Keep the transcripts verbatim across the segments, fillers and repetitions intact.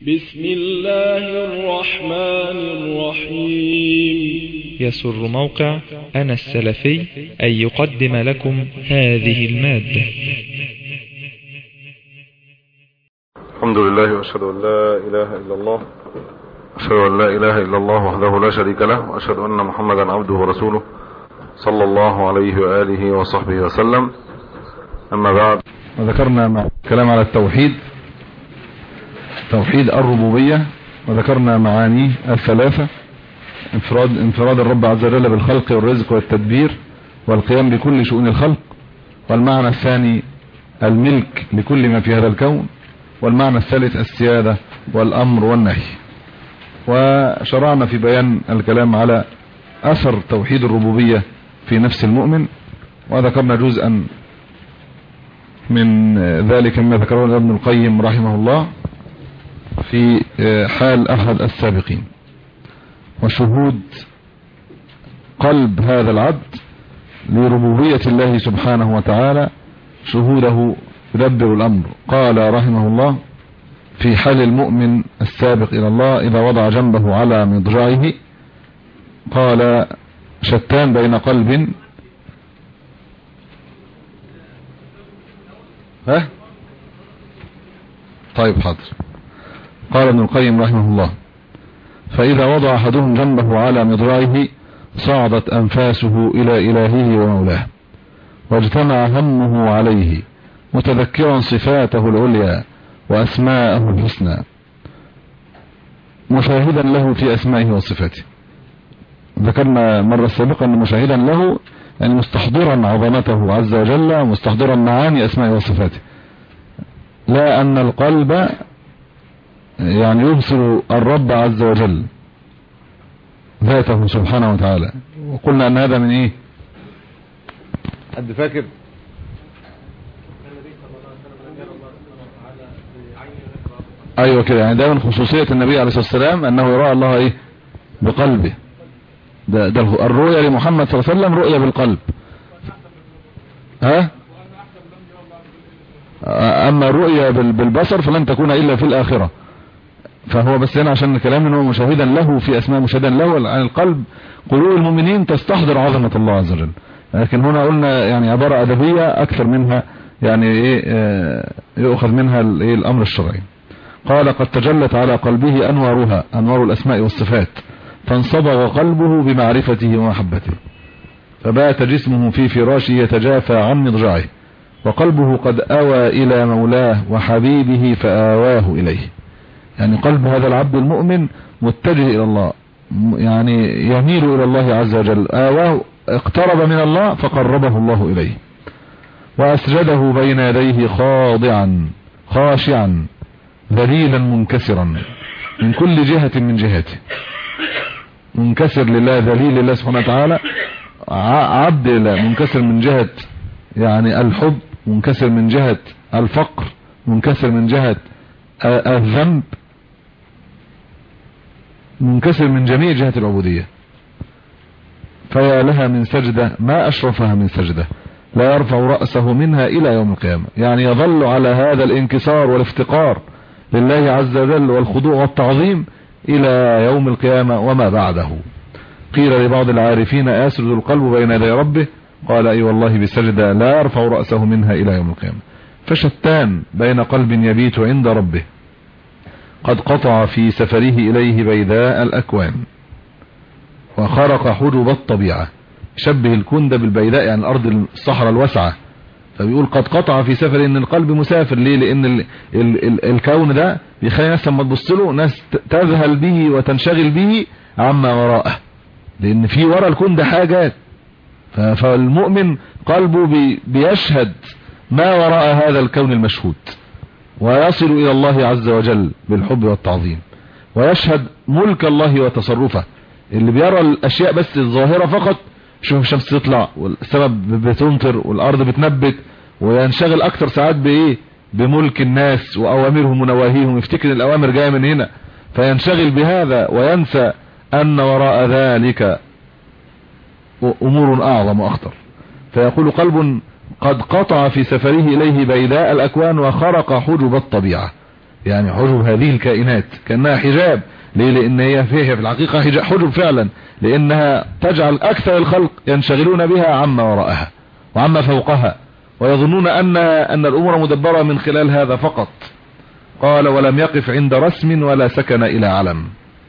بسم الله الرحمن الرحيم. يسر موقع أنا السلفي أن يقدم لكم هذه المادة. الحمد لله وأشهد أن لا إله إلا الله أشهد أن لا إله إلا الله وحده لا شريك له، وأشهد أن محمدا عبده ورسوله صلى الله عليه وآله وصحبه وسلم. أما بعد، وذكرنا مع كلام على التوحيد، توحيد الربوبية، وذكرنا معانيه الثلاثة: انفراد, انفراد الرب عز وجل بالخلق والرزق والتدبير والقيام بكل شؤون الخلق، والمعنى الثاني الملك لكل ما في هذا الكون، والمعنى الثالث السيادة والأمر والنهي. وشرعنا في بيان الكلام على أثر توحيد الربوبية في نفس المؤمن، وذكرنا جزءا من ذلك مما ذكره ابن القيم رحمه الله في حال أحد السابقين، وشهود قلب هذا العبد لربوبية الله سبحانه وتعالى، شهوده يدبر الأمر. قال رحمه الله في حال المؤمن السابق إلى الله إذا وضع جنبه على مضجعه، قال: شتان بين قلب ها طيب حاضر قال ابن القيم رحمه الله: فإذا وضع أحدهم جنبه على مضجعه صعدت أنفاسه إلى إلهه ومولاه، واجتمع همه عليه متذكرا صفاته العليا وأسماءه الحسنى، مشاهدا له في أسمائه وصفاته. ذكرنا مرة سابقا أن مشاهدا له يعني مستحضرا عظمته عز وجل، مستحضرا معاني أسمائه وصفاته، لا أن القلب يعني يبصر الرب عز وجل ذاته سبحانه وتعالى. وقلنا أن هذا من إيه؟ حد فاكر؟ أيوة كده، يعني ده من خصوصية النبي عليه الصلاة والسلام أنه يرى الله إيه؟ بقلبه. ده, ده الرؤية لمحمد صلى الله عليه وسلم رؤية بالقلب. ها؟ أما الرؤية بالبصر فلن تكون إلا في الآخرة. فهو بس هنا عشان الكلام انه مشاهدا له في اسماء، مشاهدا له عن القلب. قلوب المؤمنين تستحضر عظمة الله عز وجل، لكن هنا قلنا يعني عبارة أدبية أكثر منها يعني إيه يؤخذ منها إيه الأمر الشرعي. قال: قد تجلت على قلبه أنوارها، أنوار الأسماء والصفات، فانصبغ قلبه بمعرفته ومحبته، فبات جسمه في فراشه يتجافى عن مضجعه، وقلبه قد أوى إلى مولاه وحبيبه فآواه إليه. يعني قلب هذا العبد المؤمن متجه إلى الله، يعني يميل إلى الله عز وجل، آواه، اقترب من الله فقربه الله إليه، وأسجده بين يديه خاضعا خاشعا ذليلا منكسرا من كل جهة من جهاته، منكسر لله، ذليل لله سبحانه وتعالى، عبد لله، منكسر من جهة يعني الحب، منكسر من جهة الفقر، منكسر من جهة الذنب، منكسر من جميع جهة العبودية. فيا لها من سجدة ما أشرفها من سجدة لا يرفع رأسه منها إلى يوم القيامة. يعني يظل على هذا الانكسار والافتقار لله عز وجل والخضوع والتعظيم إلى يوم القيامة وما بعده. قيل لبعض العارفين: أسجد القلب بين يدي ربه؟ قال: أي والله بسجدة لا يرفع رأسه منها إلى يوم القيامة. فشتان بين قلب يبيت عند ربه قد قطع في سفره إليه بيداء الأكوان وخرق حجب الطبيعة. شبه الكندة بالبيداء، يعني الأرض الصحراء الواسعة، فبيقول قد قطع في سفره، إن القلب مسافر. ليه؟ لأن ال ال ال الكون ده بيخلي ناس لما تبص له ناس تذهل به وتنشغل به عما وراءه، لأن في وراء الكون ده حاجات. فالمؤمن قلبه بي بيشهد ما وراء هذا الكون المشهود، ويصل إلى الله عز وجل بالحب والتعظيم، ويشهد ملك الله وتصرفه. اللي بيرى الأشياء بس الظاهرة فقط، شوف الشمس تطلع والسماء بتمطر والأرض بتنبت، وينشغل أكثر ساعات بإيه؟ بملك الناس وأوامرهم ونواهيهم، يفتكر الأوامر جاية من هنا فينشغل بهذا، وينسى أن وراء ذلك أمور أعظم وأخطر. فيقول: قلب قد قطع في سفره إليه بيداء الأكوان وخرق حجب الطبيعة. يعني حجب هذه الكائنات كأنها حجاب. ليه؟ لان هي فيها في الحقيقة حجب فعلا، لانها تجعل اكثر الخلق ينشغلون بها عما وراءها وعما فوقها، ويظنون ان ان الامور مدبرة من خلال هذا فقط. قال ولم يقف عند رسم ولا سكن الى علم.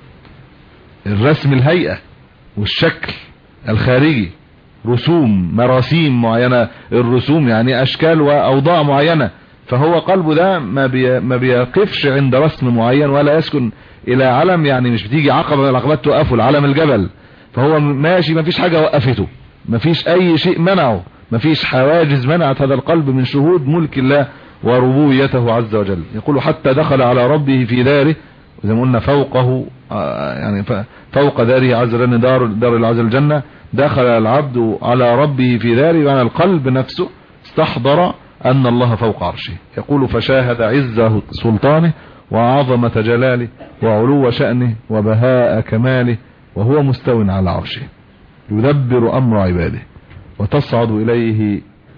الرسم الهيئة والشكل الخارجي، رسوم مراسيم معينة، الرسوم يعني اشكال واوضاع معينة، فهو قلبه ده ما بي ما بيقفش عند رسم معين ولا يسكن الى علم. يعني مش بتيجي عقبة من العقبات توقفه، العلم الجبل، فهو ماشي ما فيش حاجة وقفته، ما فيش اي شيء منعه، ما فيش حواجز منعت هذا القلب من شهود ملك الله وربوبيته عز وجل. يقول حتى دخل على ربه في داره، زي ما قلنا فوقه يعني فوق داره عز وجل، دار دار العز الجنة، دخل العبد على ربه في داره، يعني القلب نفسه استحضر ان الله فوق عرشه. يقول فشاهد عزه سلطانه وعظمة جلاله وعلو شأنه وبهاء كماله وهو مستو على عرشه يدبر امر عباده وتصعد اليه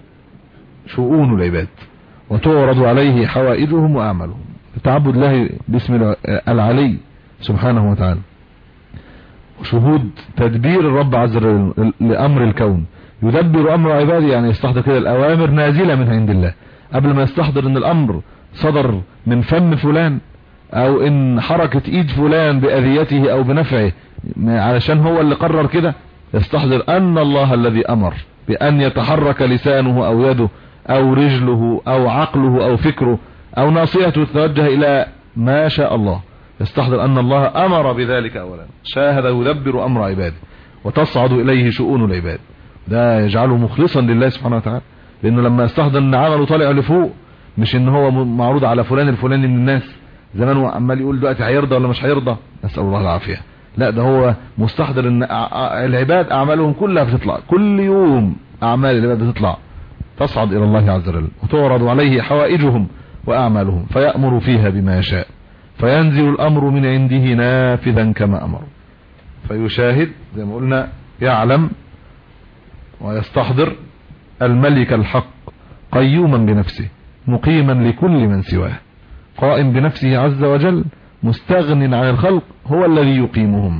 شؤون العباد وتعرض عليه حوائجهم واعمالهم. التعبد الله باسم العلي سبحانه وتعالى، شهود تدبير الرب عز وجل لامر الكون. يدبر امر عباده يعني يستحضر كده الاوامر نازلة من عند الله، قبل ما يستحضر ان الامر صدر من فم فلان او ان حركة ايد فلان باذيته او بنفعه علشان هو اللي قرر كده. يستحضر ان الله الذي امر بان يتحرك لسانه او يده او رجله او عقله او فكره او ناصيته تتوجه الى ما شاء الله. يستحضر ان الله امر بذلك اولا، شاهد يدبر امر عباده وتصعد اليه شؤون العباد. ده يجعله مخلصا لله سبحانه وتعالى، لانه لما يستحضر ان عمله طالع لفوق، مش ان هو معروض على فلان الفلاني من الناس زمان وعمال يقول دلوقتي هيرضى ولا مش هيرضى، نسأل الله العافية. لا، ده هو مستحضر ان العباد اعمالهم كلها بتطلع كل يوم، اعمال العباد بتطلع تصعد الى الله عز وجل وتعرض عليه حوائجهم واعمالهم فيأمر فيها بما يشاء، فينزل الامر من عنده نافذا كما امر. فيشاهد زي ما قلنا، يعلم ويستحضر الملك الحق قيوما بنفسه مقيما لكل من سواه، قائم بنفسه عز وجل مستغن عن الخلق، هو الذي يقيمهم،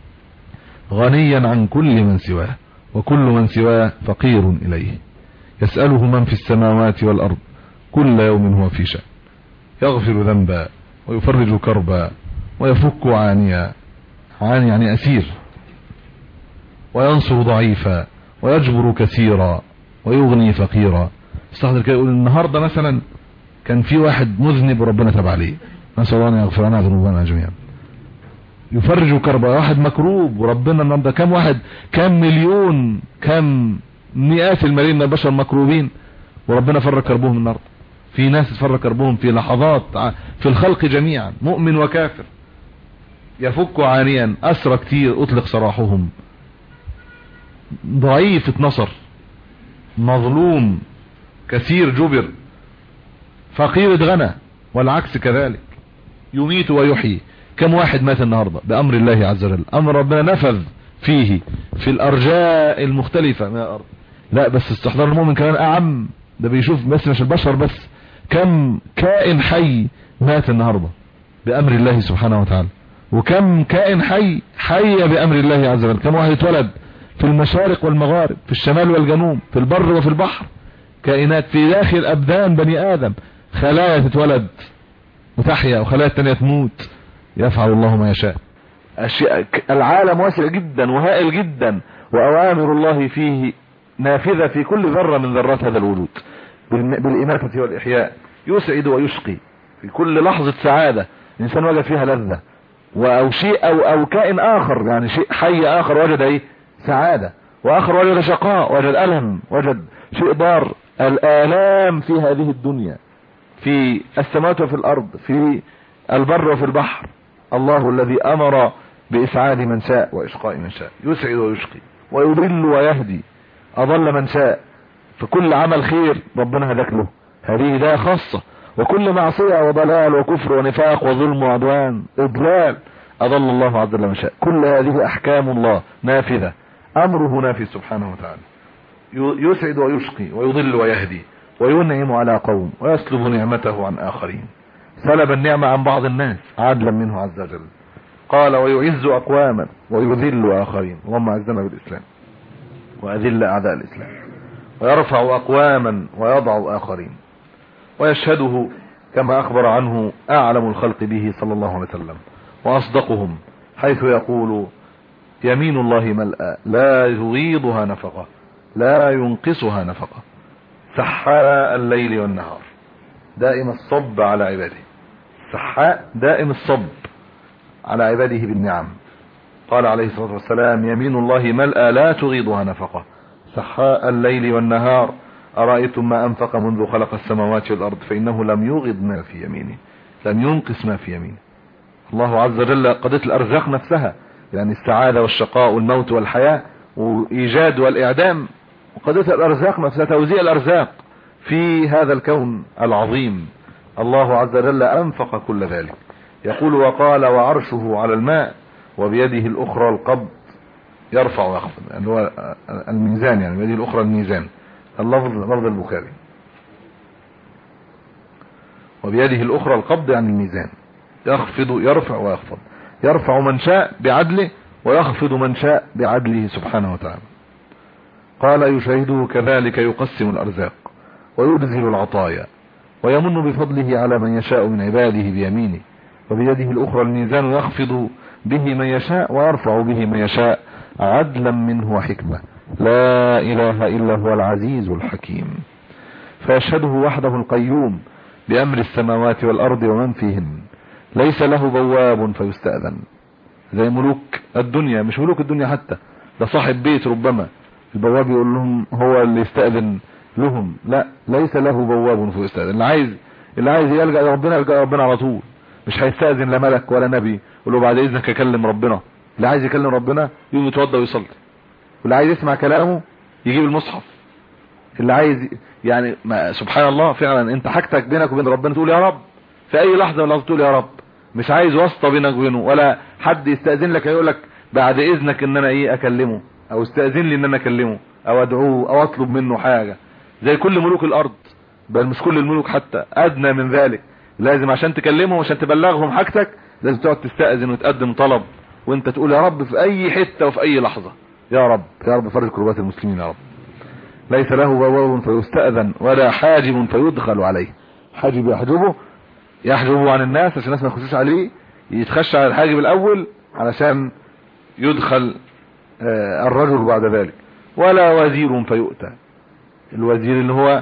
غنيا عن كل من سواه وكل من سواه فقير إليه. يسأله من في السماوات والأرض كل يوم هو في شأن، يغفر ذنبا ويفرج كربا ويفك عانيا، عاني يعني أسير، وينصر ضعيفا ويجبر كثيرا ويغني فقيرا. استحضر كده يقول النهاردة مثلا كان في واحد مذنب وربنا تاب عليه، نسأل الله أن يغفر لنا ذنوبنا جميعا. يفرج كربا، واحد مكروب وربنا النهارده كم واحد، كم مليون، كم مئات الملايين من البشر مكروبين وربنا فرج كربهم النهارده. في ناس تفرج كربهم في لحظات في الخلق جميعا، مؤمن وكافر. يفك عانيا، أسرى كتير أطلق سراحهم، ضعيف اتنصر، مظلوم كثير جبر، فقير اتغنى، والعكس كذلك. يميت ويحيي، كم واحد مات النهاردة بأمر الله عز وجل، أمر ربنا نفذ فيه في الأرجاء المختلفة من الأرض. لا بس استحضار المؤمن كمان أعم، ده بيشوف بس مش البشر بس، كم كائن حي مات النهاردة بأمر الله سبحانه وتعالى، وكم كائن حي حي بأمر الله عز وجل. كم واحد اتولد في المشارق والمغارب، في الشمال والجنوب، في البر وفي البحر، كائنات في داخل أبدان بني آدم، خلايا تتولد وتحيا وخلايا التانية تموت. يفعل الله ما يشاء. أشياء، العالم واسع جدا وهائل جدا، وأوامر الله فيه نافذة في كل ذرة من ذرات هذا الوجود بالإماتة والإحياء. يسعد ويشقي في كل لحظة سعادة الإنسان وجد فيها لذة، أو شيء أو, أو كائن آخر، يعني شيء حي آخر وجد ايه سعادة، وآخر وجد شقاء، وجد ألم، وجد شيء ضار. الآلام في هذه الدنيا، في السماوات وفي الأرض، في البر وفي البحر. الله الذي أمر بإسعاد من شاء وإشقاء من شاء، يسعد ويشقي ويضل ويهدي، أضل من شاء. فكل عمل خير ربنا هداك له، هذه هداية خاصة. وكل معصية وضلال وكفر ونفاق وظلم وعدوان إضلال، أضل الله عز وجل من شاء. كل هذه أحكام الله نافذة، أمره نافذ سبحانه وتعالى. يسعد ويشقي ويضل ويهدي وينعم على قوم ويسلب نعمته عن آخرين. سلب النعمة عن بعض الناس عدلا منه عز وجل. قال ويعز أقواما ويذل آخرين، اللهم أعزنا بالإسلام وأذل أعداء الإسلام، ويرفع أقواما ويضع آخرين، ويشهده كما أخبر عنه أعلم الخلق به صلى الله عليه وسلم وأصدقهم، حيث يقول يمين الله ملأى لا يغيضها نفقة لا ينقصها نفقة، سحاء الليل والنهار، دائم الصب على عباده، سحاء دائم الصب على عباده بالنعم. قال عليه الصلاة والسلام يمين الله ملأى لا تغيضها نفقة، سحاء الليل والنهار، أرأيتم ما أنفق منذ خلق السماوات والأرض فإنه لم يغض ما في يمينه، لم ينقص ما في يمينه. الله عز وجل قضية الأرزاق نفسها، يعني السعادة والشقاء والموت والحياة وإيجاد والإعدام، وقضية الأرزاق نفسها، توزيع الأرزاق في هذا الكون العظيم. الله عز وجل أنفق كل ذلك. يقول وقال وعرشه على الماء وبيده الأخرى القبض يرفع ويخفض، اللي هو الميزان، يعني بيده الأخرى الميزان، اللفظ لفظ البخاري، وبيده الأخرى القبض يعني الميزان، يخفض يرفع ويخفض، يرفع من شاء بعدله ويخفض من شاء بعدله سبحانه وتعالى. قال يشاهده كذلك يقسم الأرزاق ويبذل العطايا ويمن بفضله على من يشاء من عباده بيمينه، وبيده الأخرى الميزان يخفض به من يشاء ويرفع به من يشاء عدلا منه وحكمة، لا إله إلا هو العزيز الحكيم. فيشهده وحده القيوم بأمر السماوات والأرض ومن فيهن، ليس له بواب فيستأذن، زي ملوك الدنيا، مش ملوك الدنيا حتى، ده صاحب بيت ربما البواب يقول لهم هو اللي يستأذن لهم، لا، ليس له بواب فيستأذن. اللي عايز اللي عايز يلجأ لربنا يلجأ لربنا على طول، مش هيستأذن لا ملك ولا نبي يقول له بعد إذنك اكلم ربنا. اللي عايز يكلم ربنا يقوم يتوضى ويصلي، واللي عايز يسمع كلامه يجيب المصحف، اللي عايز يعني ما سبحان الله فعلا انت حاجتك بينك وبين ربنا تقول يا رب في اي لحظه من اللحظات، تقول يا رب، مش عايز واسطه بينك وبينه ولا حد يستأذن لك يقول لك بعد اذنك ان انا ايه اكلمه، او استأذن لي ان انا اكلمه او ادعوه او اطلب منه حاجه، زي كل ملوك الارض، بل مش كل الملوك حتى، ادنى من ذلك، لازم عشان تكلمهم عشان تبلغهم حاجتك لازم تقعد تستأذن وتقدم طلب، وانت تقول يا رب في اي حته وفي اي لحظه، يا رب يا رب فرج كربات المسلمين يا رب. ليس له بواب فيستأذن ولا حاجب فيدخل عليه، حاجب يحجبه يحجبه عن الناس عشان الناس ما يخشوش عليه، يتخشى على الحاجب الاول علشان يدخل الرجل بعد ذلك. ولا وزير فيؤتى، الوزير اللي هو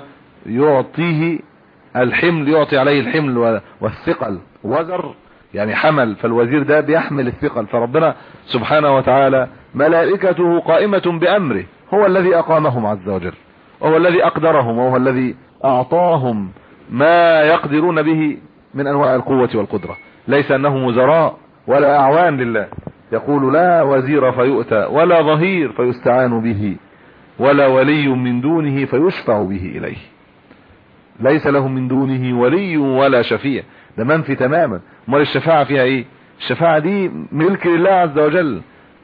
يعطيه الحمل، يعطي عليه الحمل والثقل، وزر يعني حمل، فالوزير ده بيحمل الثقل. فربنا سبحانه وتعالى ملائكته قائمة بأمره، هو الذي أقامهم عز وجل، وهو الذي أقدرهم، وهو الذي أعطاهم ما يقدرون به من أنواع القوة والقدرة، ليس أنهم وزراء ولا أعوان لله. يقول لا وزير فيؤتى ولا ظهير فيستعان به ولا ولي من دونه فيشفع به إليه، ليس له من دونه ولي ولا شفيع، ده منفي تماما. امال الشفاعة فيها ايه؟ الشفاعة دي ملك لله عز وجل،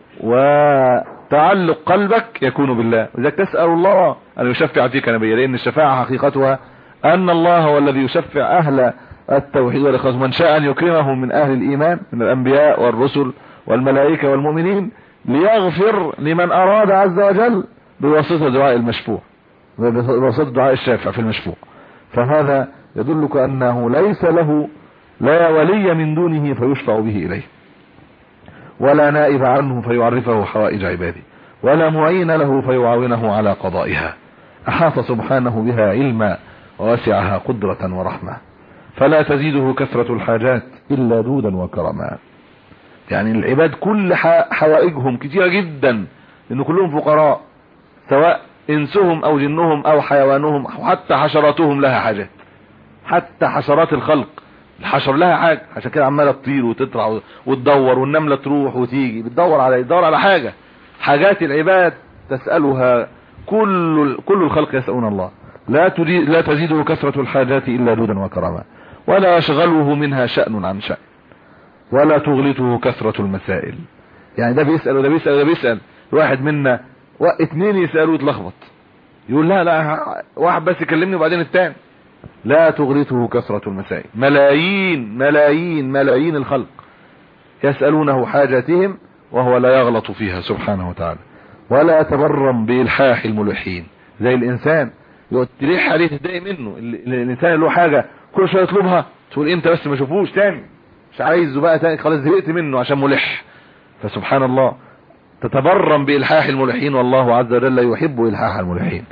وتعلق قلبك يكون بالله، وإذا تسأل الله أن يشفع فيك نبيا، لأن الشفاعة حقيقتها أن الله هو الذي يشفع أهل التوحيد والإخلاص، من شاء أن يكرمهم من أهل الإيمان من الأنبياء والرسل والملائكة والمؤمنين، ليغفر لمن أراد عز وجل بواسطة دعاء المشفوع، بواسطة دعاء الشافع في المشفوع. فهذا يدلك أنه ليس له لا ولي من دونه فيشفع به إليه، ولا نائب عنه فيعرفه حوائج عباده، ولا معين له فيعاونه على قضائها. أحاط سبحانه بها علما ووسعها قدرة ورحمة، فلا تزيده كثرة الحاجات إلا دودا وكرما. يعني العباد كل حوائجهم كثيرة جدا، لأن كلهم فقراء، سواء إنسهم أو جنهم أو حيوانهم، وحتى حشراتهم لها حاجات، حتى حشرات الخلق الحشر لها حاجة، عشان كده عمالة تطير وتطلع وتدور، والنملة تروح وتيجي بتدور على تدور على حاجة. حاجات العباد تسألها كل كل الخلق يسألون الله، لا تريد لا تزيده كثرة الحاجات إلا دودا وكرما، ولا يشغله منها شأن عن شأن، ولا تغلطه كثرة المسائل. يعني ده بيسأل وده بيسأل وده بيسأل، واحد منا واثنين يسألوا يتلخبط، يقول لا لا واحد بس يكلمني وبعدين الثاني، لا تغرته كثرة المسائل. ملايين ملايين ملايين الخلق يسألونه حاجاتهم وهو لا يغلط فيها سبحانه وتعالى، ولا يتبرم بإلحاح الملحين. زي الإنسان تلح عليه تضايق منه، الإنسان اللي له حاجة كل شوية يطلبها تقول امتى بس ما اشوفوش تاني، مش عايزه بقى تاني، خلاص زهقت منه عشان ملح. فسبحان الله تتبرم بإلحاح الملحين، والله عز وجل يحب إلحاح الملحين.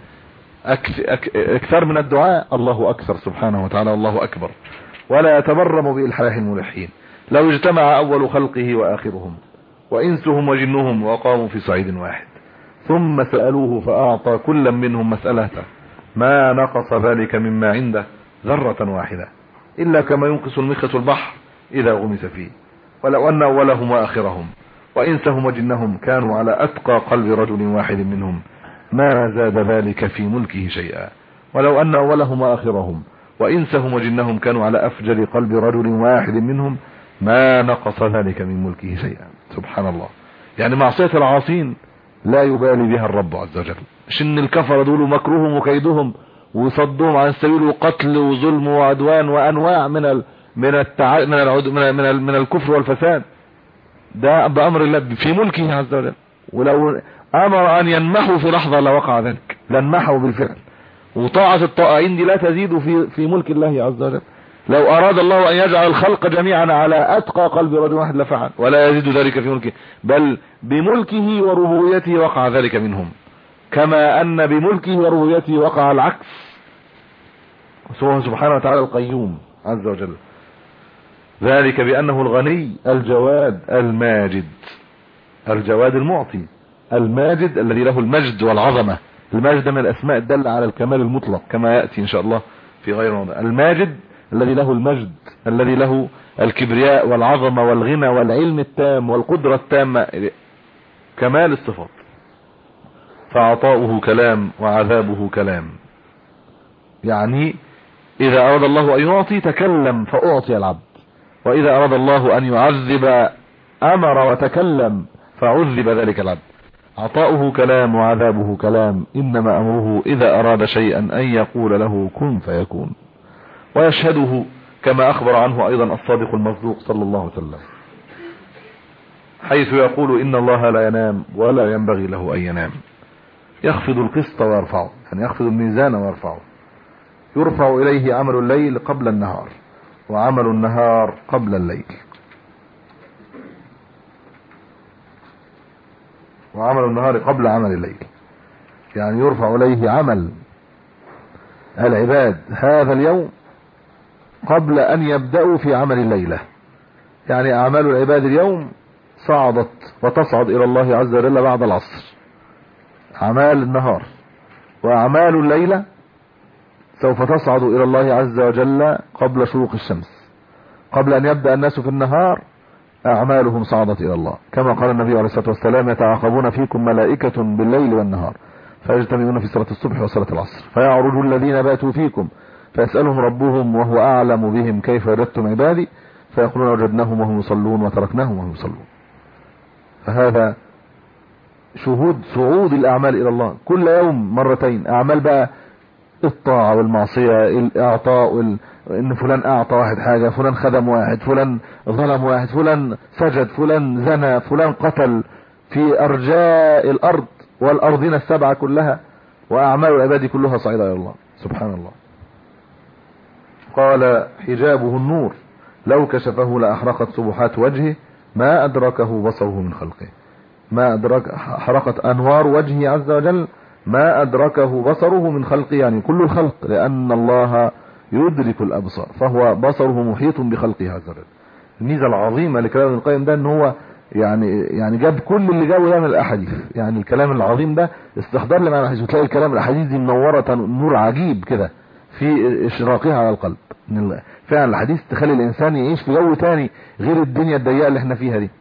اكثر من الدعاء الله اكثر سبحانه وتعالى، الله اكبر. ولا يتبرم بإلحاح الملحين. لو اجتمع اول خلقه واخرهم وانسهم وجنهم وقاموا في صعيد واحد ثم سألوه فاعطى كل منهم مسألته ما نقص ذلك مما عنده ذرة واحدة الا كما ينقص المخيط البحر اذا غمس فيه. ولو ان اولهم واخرهم وانسهم وجنهم كانوا على اتقى قلب رجل واحد منهم ما زاد ذلك في ملكه شيئا. ولو ان اولهم واخرهم وانسهم وجنهم كانوا على افجر قلب رجل واحد منهم ما نقص ذلك من ملكه شيئا. سبحان الله. يعني معصية العاصين لا يبالي بها الرب عز وجل. مش ان الكفر دول مكروهم وكيدهم وصدهم عن السبيل وقتل وظلم وعدوان وانواع من ال من التع... من العد... من ال... من, ال... من الكفر والفساد، ده بأمر الله في ملكه عز وجل. ولو امر ان ينمحوا في لحظة لوقع ذلك، لنمحوا بالفعل. وطاعة الطائعين دي لا تزيد في في ملك الله عز وجل. لو اراد الله ان يجعل الخلق جميعا على اتقى قلب رجل واحد لفعل، ولا يزيد ذلك في ملكه، بل بملكه وربوبيته وقع ذلك منهم، كما ان بملكه وربوبيته وقع العكس. سبحانه وتعالى القيوم عز وجل. ذلك بانه الغني الجواد الماجد، الجواد المعطي الماجد الذي له المجد والعظمة. المجد من الاسماء الدالة على الكمال المطلق كما يأتي ان شاء الله في غير موضع. الماجد الذي له المجد، الذي له الكبرياء والعظمة والغنى والعلم التام والقدرة التامة، كمال الصفات. فعطاؤه كلام وعذابه كلام. يعني اذا اراد الله ان يعطي تكلم فاعطي العبد، واذا اراد الله ان يعذب امر وتكلم فعذب ذلك العبد. عطاؤه كلام وعذابه كلام، انما امره اذا اراد شيئا ان يقول له كن فيكون. ويشهده كما اخبر عنه ايضا الصادق المصدوق صلى الله عليه وسلم، حيث يقول ان الله لا ينام ولا ينبغي له ان ينام، يخفض القسط ويرفعه، يعني يخفض الميزان ويرفعه. يرفع اليه عمل الليل قبل النهار وعمل النهار قبل الليل، وعمل النهار قبل عمل الليل. يعني يرفع اليه عمل العباد هذا اليوم قبل ان يبدأوا في عمل الليلة. يعني اعمال العباد اليوم صعدت وتصعد الى الله عز وجل بعد العصر، اعمال النهار. واعمال الليلة سوف تصعد الى الله عز وجل قبل شروق الشمس. قبل ان يبدأ الناس في النهار اعمالهم صعدت الى الله، كما قال النبي عليه الصلاة والسلام يتعاقبون فيكم ملائكة بالليل والنهار فيجتمعون في صلاة الصبح وصلاة العصر، فيعرج الذين باتوا فيكم فيسألهم ربهم وهو اعلم بهم كيف وجدتم عبادي فيقولون وجدناهم وهم يصلون وتركناهم وهم يصلون. فهذا شهود صعود الاعمال الى الله كل يوم مرتين. اعمال بقى الطاعة والمعصية، الاعطاء وال... ان فلان اعطى واحد حاجة، فلان خدم واحد، فلان ظلم واحد، فلان سجد، فلان زنى، فلان قتل في ارجاء الارض والارضين السبعة كلها. واعمال العباد كلها صعيدة الى الله سبحان الله. قال حجابه النور لو كشفه لاحرقت سبحات وجهه ما ادركه بصره من خلقه. ما ادرك حرقت انوار وجهه عز وجل ما ادركه بصره من خلقه، يعني كل الخلق، لان الله يدرك الابصار فهو بصره محيط بخلقه عز وجل. الميزه العظيمه لكلام ابن القيم ده ان هو يعني يعني جاب كل اللي جابه ده من الاحاديث. يعني الكلام العظيم ده استحضار لمعنى الحديث، وتلاقي الكلام الاحاديث دي منوره نور عجيب كده في اشراقها على القلب. فعلا الحديث تخلي الانسان يعيش في جو تاني غير الدنيا الضيقه اللي احنا فيها دي.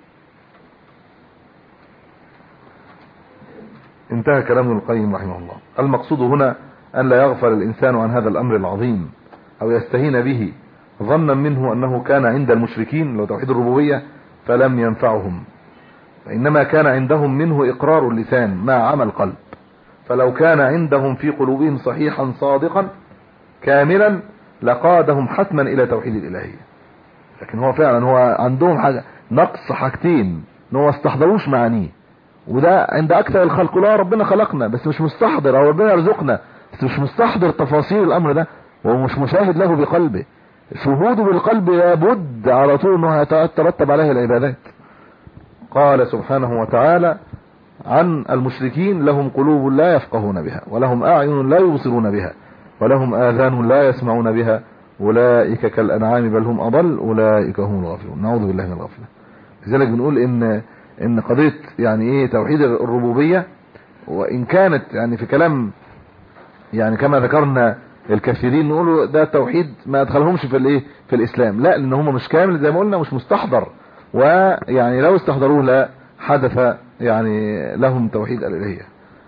انتهى كلام ابن القيم رحمه الله. المقصود هنا ان لا يغفل الانسان عن هذا الامر العظيم او يستهين به ظنا منه انه كان عند المشركين لو توحيد الربوبية فلم ينفعهم، فانما كان عندهم منه اقرار اللسان مع عمل قلب. فلو كان عندهم في قلوبهم صحيحا صادقا كاملا لقادهم حتما الى توحيد الالهية. لكن هو فعلا هو عندهم حاجة نقص حاجتين، ان هو استحضروش معانيه، وده عند اكثر الخلق. لا ربنا خلقنا بس مش مستحضر، او ربنا يرزقنا بس مش مستحضر تفاصيل الامر ده، وهو مش مشاهد له بقلبه. شهوده بالقلب لابد على طول انه يترتب عليه العبادات. قال سبحانه وتعالى عن المشركين: لهم قلوب لا يفقهون بها، ولهم اعين لا يبصرون بها، ولهم آذان لا يسمعون بها، أولئك كالأنعام بل هم أضل، أولئك هم الغافلون. نعوذ بالله من الغفلة. لذلك بنقول إن إن قضية يعني إيه توحيد الربوبية، وإن كانت يعني في كلام يعني كما ذكرنا الكثيرين نقولوا ده توحيد ما أدخلهمش في الإيه في الإسلام، لا، لأن هم مش كامل زي ما قلنا، مش مستحضر، ويعني لو استحضروه لا حدث يعني لهم توحيد الإلهية.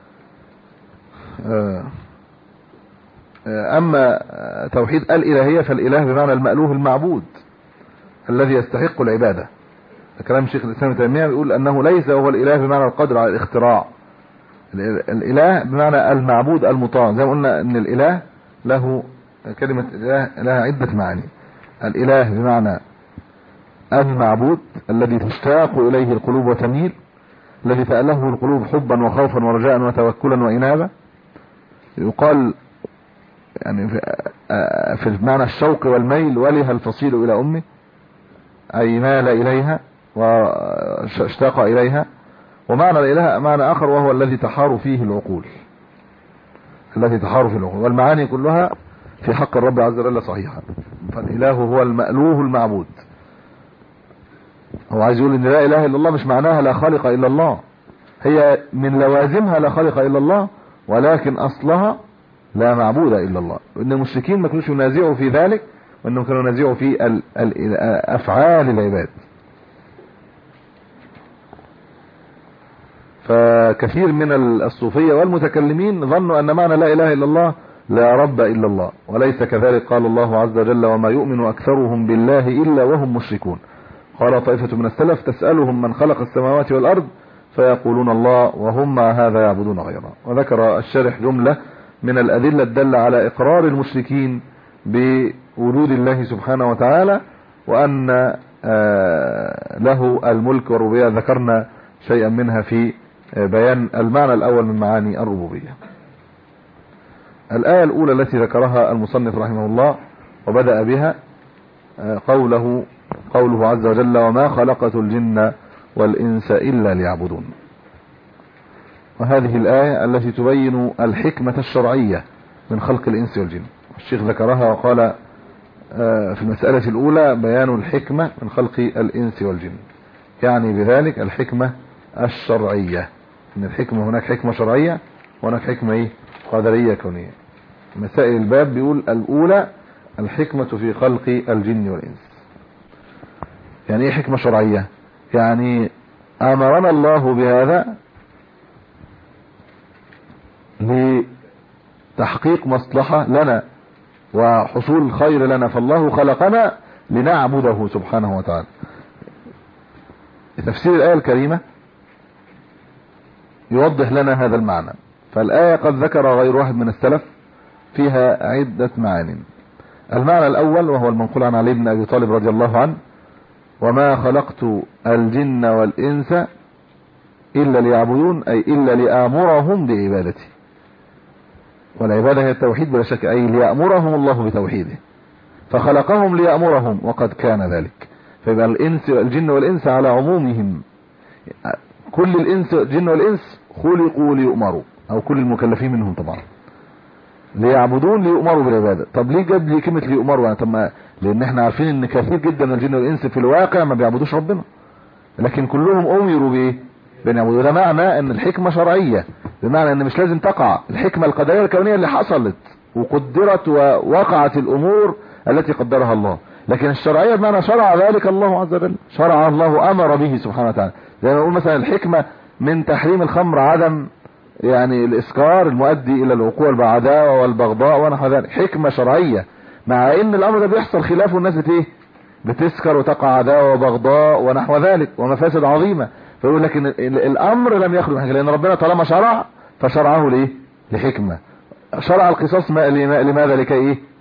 آه اما توحيد الالهية فالاله بمعنى المألوه المعبود الذي يستحق العبادة. كلام شيخ الاسلام ابن تيمية بيقول انه ليس هو الاله بمعنى القدر على الاختراع، الاله بمعنى المعبود المطاع. زي ما قلنا ان الاله له كلمة اله لها عدة معاني. الاله بمعنى المعبود الذي تشتاق اليه القلوب وتميل، الذي تأله القلوب حبا وخوفا ورجاء وتوكلا وإنابة. يقال يعني في معنى الشوق والميل: وله الفصيل الى امه، اي مال اليها واشتاق اليها. ومعنى الاله معنى اخر وهو الذي تحار فيه العقول، الذي تحار فيه العقول. والمعاني كلها في حق الرب عز وجل صحيحة. فالاله هو المألوه المعبود. هو عايز يقول ان لا اله الا الله مش معناها لا خالق الا الله، هي من لوازمها لا خالق الا الله، ولكن اصلها لا معبود الا الله. وان المشركين ما كانوش ينازعوا في ذلك، وانهم كانوا ينازعوا في ال ال افعال العباد. فكثير من الصوفية والمتكلمين ظنوا ان معنى لا اله الا الله لا رب الا الله، وليس كذلك. قال الله عز وجل: وما يؤمن اكثرهم بالله الا وهم مشركون. قال طائفة من السلف: تسألهم من خلق السماوات والارض فيقولون الله وهم مع هذا يعبدون غيره. وذكر الشارح جملة من الأدلة الدالة على إقرار المشركين بوجود الله سبحانه وتعالى، وأن له الملك والربوبية. ذكرنا شيئا منها في بيان المعنى الأول من معاني الربوبية. الآية الأولى التي ذكرها المصنف رحمه الله وبدأ بها قوله قوله عز وجل: وما خلقت الجن والإنس إلا ليعبدون. وهذه الآية التي تبين الحكمة الشرعية من خلق الإنس والجن. الشيخ ذكرها وقال في المسألة الأولى: بيان الحكمة من خلق الإنس والجن، يعني بذلك الحكمة الشرعية. إن الحكمة هناك حكمة شرعية وهناك حكمة إيه؟ قدرية كونية. مسائل الباب بيقول: الأولى الحكمة في خلق الجن والإنس. يعني إيه حكمة شرعية؟ يعني أمرنا الله بهذا لتحقيق مصلحة لنا وحصول خير لنا، فالله خلقنا لنعبده سبحانه وتعالى. تفسير الآية الكريمة يوضح لنا هذا المعنى. فالآية قد ذكر غير واحد من السلف فيها عدة معاني. المعنى الأول وهو المنقول عن علي بن أبي طالب رضي الله عنه: وما خلقت الجن والإنس إلا ليعبدون، أي إلا لآمرهم بعبادتي. والعبادة هي التوحيد بلا شك، أي ليأمرهم الله بتوحيده، فخلقهم ليأمرهم وقد كان ذلك. فيبقى الإنس الجن والإنس على عمومهم، كل الإنس الجن والإنس خلقوا ليؤمروا، أو كل المكلفين منهم طبعا ليعبدون ليؤمروا بالعبادة. طب ليه جاب لي كلمة ليؤمروا؟ يعني طب ما لأن احنا عارفين ان كثير جدا من الجن والإنس في الواقع ما بيعبدوش ربنا، لكن كلهم أمروا بإيه؟ بنعبدوا. ده معنى ان الحكمة شرعية، بمعنى ان مش لازم تقع الحكمة القدرية الكونية اللي حصلت وقدرت ووقعت الأمور التي قدرها الله، لكن الشرعية بمعنى شرع ذلك الله عز وجل، شرع الله أمر به سبحانه وتعالى. زي ما نقول مثلا الحكمة من تحريم الخمر عدم يعني الإسكار المؤدي إلى الوقوع بالعداوة والبغضاء ونحو ذلك، حكمة شرعية، مع ان الامر ده بيحصل خلافه الناس بت بتسكر وتقع عداوة وبغضاء ونحو ذلك ومفاسد عظيمة. فيقول لك ان الامر لم يخلو من حاجة، لان ربنا طالما شرع فشرعه ليه؟ لحكمة. شرع القصاص لماذا؟ لكي ايه؟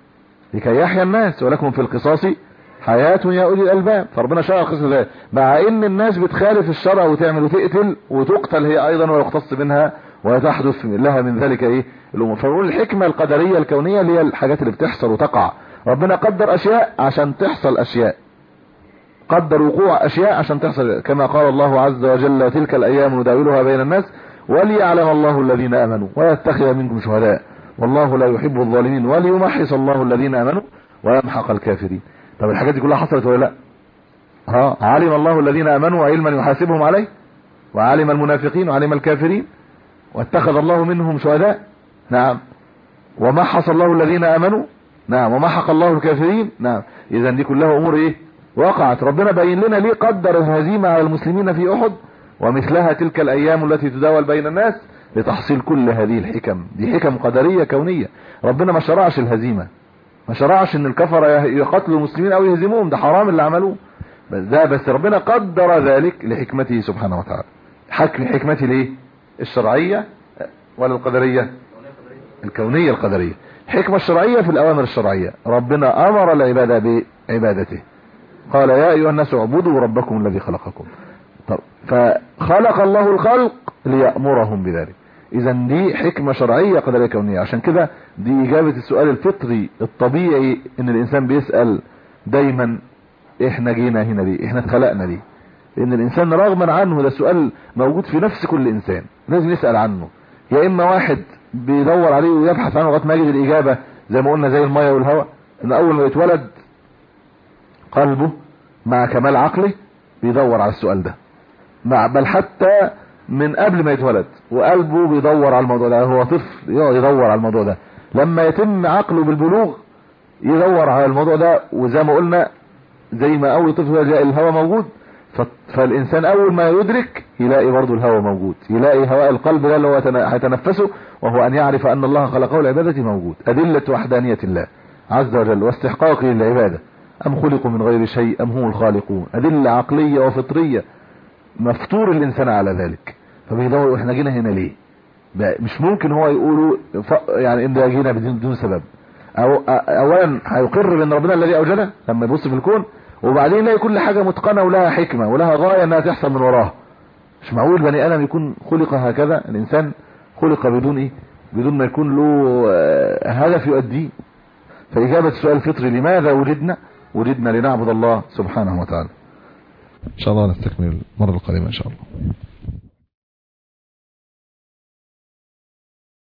لكي يحيا الناس ولكم في القصاص حياة يا أولي الألباب. فربنا شرع القصص ده مع ان الناس بتخالف الشرع وتعمل وتقتل وتقتل هي ايضا ويقتص منها وتحدث لها من ذلك ايه الامور. فنقول الحكمة القدرية الكونية اللي هي الحاجات اللي بتحصل وتقع. ربنا قدر اشياء عشان تحصل اشياء، قدر وقوع اشياء عشان تحصل، كما قال الله عز وجل وتلك الايام نداولها بين الناس وليعلم الله الذين امنوا ويتخذ منكم شهداء والله لا يحب الظالمين وليمحص الله الذين امنوا ويمحق الكافرين. طب الحاجات دي كلها حصلت ولا لا؟ ها علم الله الذين امنوا علما يحاسبهم عليه وعلم المنافقين وعلم الكافرين واتخذ الله منهم شهداء. نعم. ومحص الله الذين امنوا. نعم. ومحق الله الكافرين. نعم. اذا دي كلها امور ايه وقعت. ربنا بين لنا ليه قدر الهزيمة على المسلمين في احد ومثلها تلك الايام التي تداول بين الناس لتحصيل كل هذه الحكم. دي حكم قدرية كونية. ربنا ما شرعش الهزيمة، ما شرعش ان الكفر يقتلوا المسلمين او يهزموهم، ده حرام اللي عملوه، بس ده بس ربنا قدر ذلك لحكمته سبحانه وتعالى. حكم حكمته ليه الشرعية ولا القدرية؟ الكونية القدرية. الحكمة الشرعية في الاوامر الشرعية، ربنا امر العبادة بعبادته، قال يا ايها الناس اعبدوا ربكم الذي خلقكم. طب فخلق الله الخلق ليأمرهم بذلك. اذا دي حكمة شرعية قدرية كونية. عشان كده دي اجابة السؤال الفطري الطبيعي ان الانسان بيسأل دايما احنا جينا هنا ليه، احنا اتخلقنا ليه. لان الانسان رغما عنه ده سؤال موجود في نفس كل انسان لازم يسأل عنه. يا اما واحد بيدور عليه ويبحث عنه لغايه ما يجد الاجابة زي ما قلنا زي المية والهواء، ان اول ما يتولد قلبه مع كمال عقله بيدور على السؤال ده، مع بل حتى من قبل ما يتولد وقلبه بيدور على الموضوع ده، هو طفل يقعد يدور على الموضوع ده، لما يتم عقله بالبلوغ يدور على الموضوع ده. وزي ما قلنا زي ما اول طفل يلاقي الهواء موجود، فالانسان اول ما يدرك يلاقي برضه الهواء موجود، يلاقي هواء القلب ده اللي هو هيتنفسه، وهو ان يعرف ان الله خلقه لعبادته موجود. ادلة وحدانية الله عز وجل واستحقاقه للعبادة، ام خلقوا من غير شيء ام هم الخالقون، ادلة عقلية وفطرية مفطور الانسان على ذلك. فبيدور احنا جينا هنا ليه، مش ممكن هو يقولوا يعني ان ده جينا بدون سبب. أو اولا هيقر بان ربنا الذي اوجده لما يبص في الكون، وبعدين يلاقي كل حاجة متقنة ولها حكمة ولها غاية انها تحصل من وراها. مش معقول بني ادم يكون خلق هكذا، الانسان خلق بدون ايه، بدون ما يكون له هدف يؤديه. فاجابة السؤال الفطري لماذا وجدنا، وجدنا لنعبد الله سبحانه وتعالى. ان شاء الله نستكمل المرة القادمة ان شاء الله.